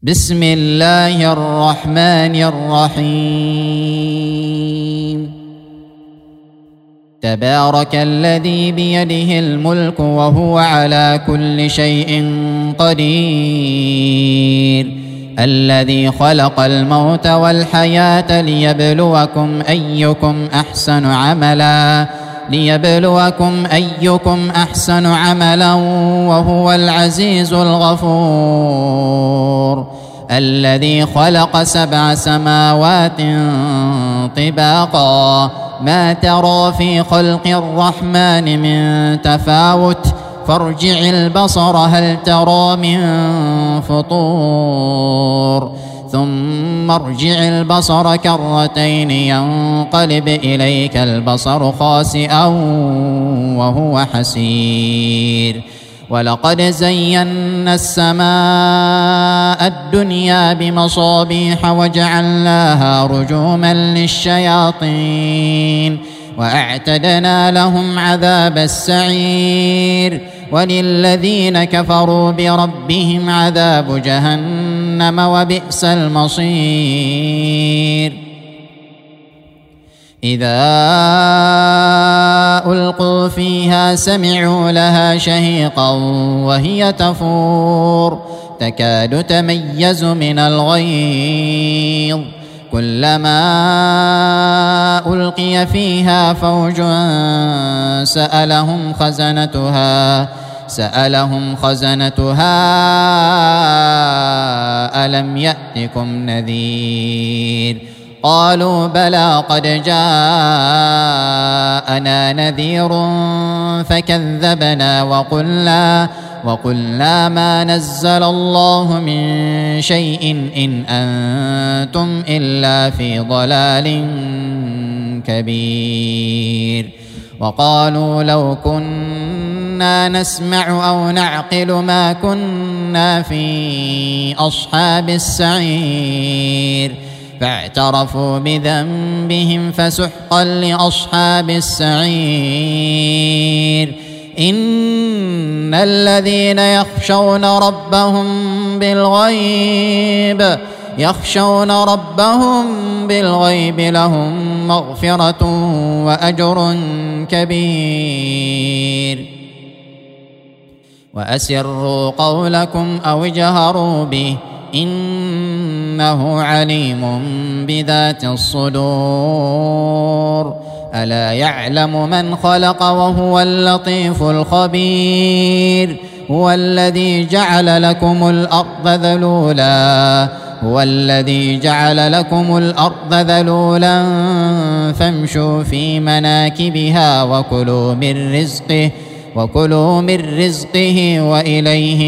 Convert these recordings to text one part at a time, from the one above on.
بسم الله الرحمن الرحيم. تبارك الذي بيده الملك وهو على كل شيء قدير، الذي خلق الموت والحياة ليبلوكم أيكم أحسن عملا وهو العزيز الغفور، الذي خلق 7 سماوات طباقا ما ترى في خلق الرحمن من تفاوت فارجع البصر هل ترى من فطور ثم ارجع البصر كرتين ينقلب إليك البصر خاسئا وهو حسير. ولقد زينا السماء الدنيا بمصابيح وجعلناها رجوما للشياطين وأعتدنا لهم عذاب السعير، وللذين كفروا بربهم عذاب جهنم وبئس المصير. إذا ألقوا فيها سمعوا لها شهيقا وهي تفور تكاد تميز من الغيظ، كلما ألقي فيها فوج سألهم خزنتها ألم يأتكم نذير؟ قالوا بلى قد جاءنا نذير فكذبنا وقلنا ما نزل الله من شيء إن أنتم إلا في ضلال كبير. وقالوا لو كنا نسمع أو نعقل ما كنا في أصحاب السعير، فاعترفوا بذنبهم فسحقا لأصحاب السعير. إن الذين يخشون ربهم بالغيب لهم مغفرة وأجر كبير. وأسروا قولكم أو اجهروا به إنه عليم بذات الصدور. ألا يعلم من خلق وهو اللطيف الخبير. هو الذي جعل لكم الأرض ذلولا فامشوا في مناكبها وكلوا من رزقه وإليه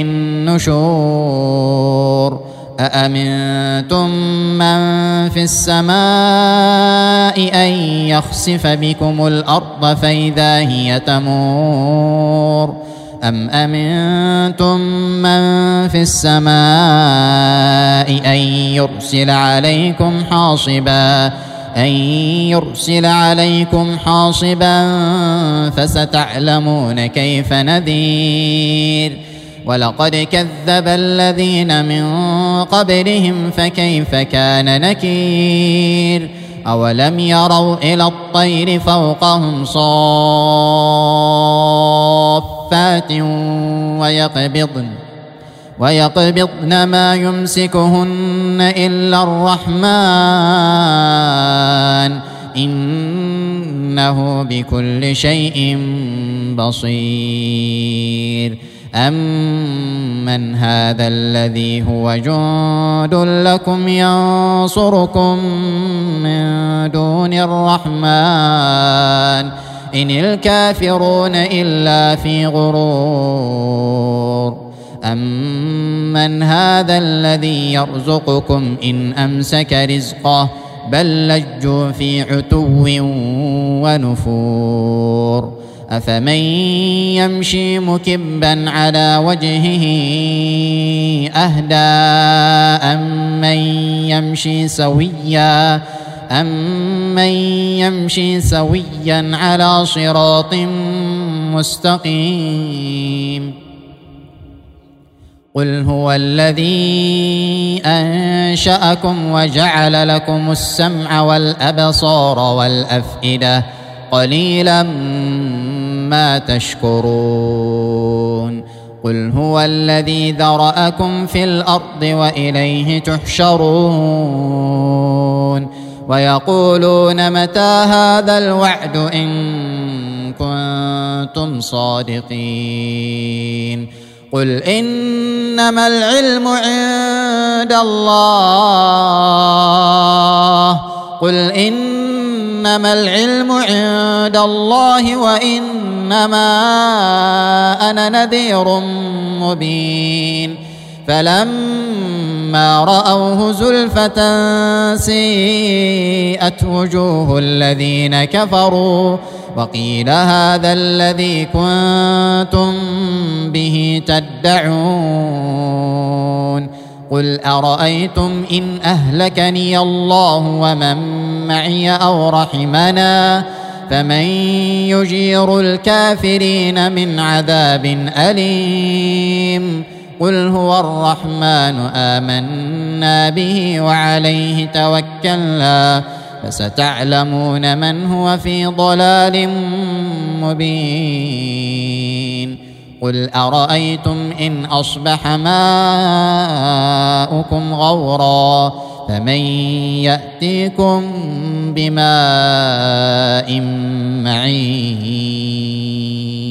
النشور. أأمنتم من في السماء أن يخسف بكم الأرض فإذا هي تمور، أم أمنتم من في السماء أن يرسل عليكم حاصبا فستعلمون كيف نذير. ولقد كذب الذين من قبلهم فكيف كان نكير. أولم يروا إلى الطير فوقهم صافات ويقبضن ما يمسكهن إلا الرحمن إنه بكل شيء بصير. أمن هذا الذي هو جند لكم ينصركم من دون الرحمن إن الكافرون إلا في غرور. أمن هذا الذي يرزقكم إن أمسك رزقه بل لجوا في عتو ونفور. أفمن يمشي مكبا على وجهه أهدى أمن يمشي سويا على صراط مستقيم. قل هو الذي أنشأكم وجعل لكم السمع والأبصار والأفئدة قليلا ما تشكرون قل هو الذي ذرأكم في الأرض وإليه تحشرون ويقولون متى هذا الوعد إن كنتم صادقين قل إنما العلم عند الله وإنما أنا نذير مبين فلما رأوه زلفة سيئت وجوه الذين كفروا وقيل هذا الذي كنتم به تدعون قل أرأيتم إن أهلكني الله ومن معي أو رحمنا فمن يجير الكافرين من عذاب أليم قل هو الرحمن آمنا به وعليه توكلنا فستعلمون من هو في ضلال مبين قل أرأيتم إن أصبح ماؤكم غورا فمن يأتيكم بماء معين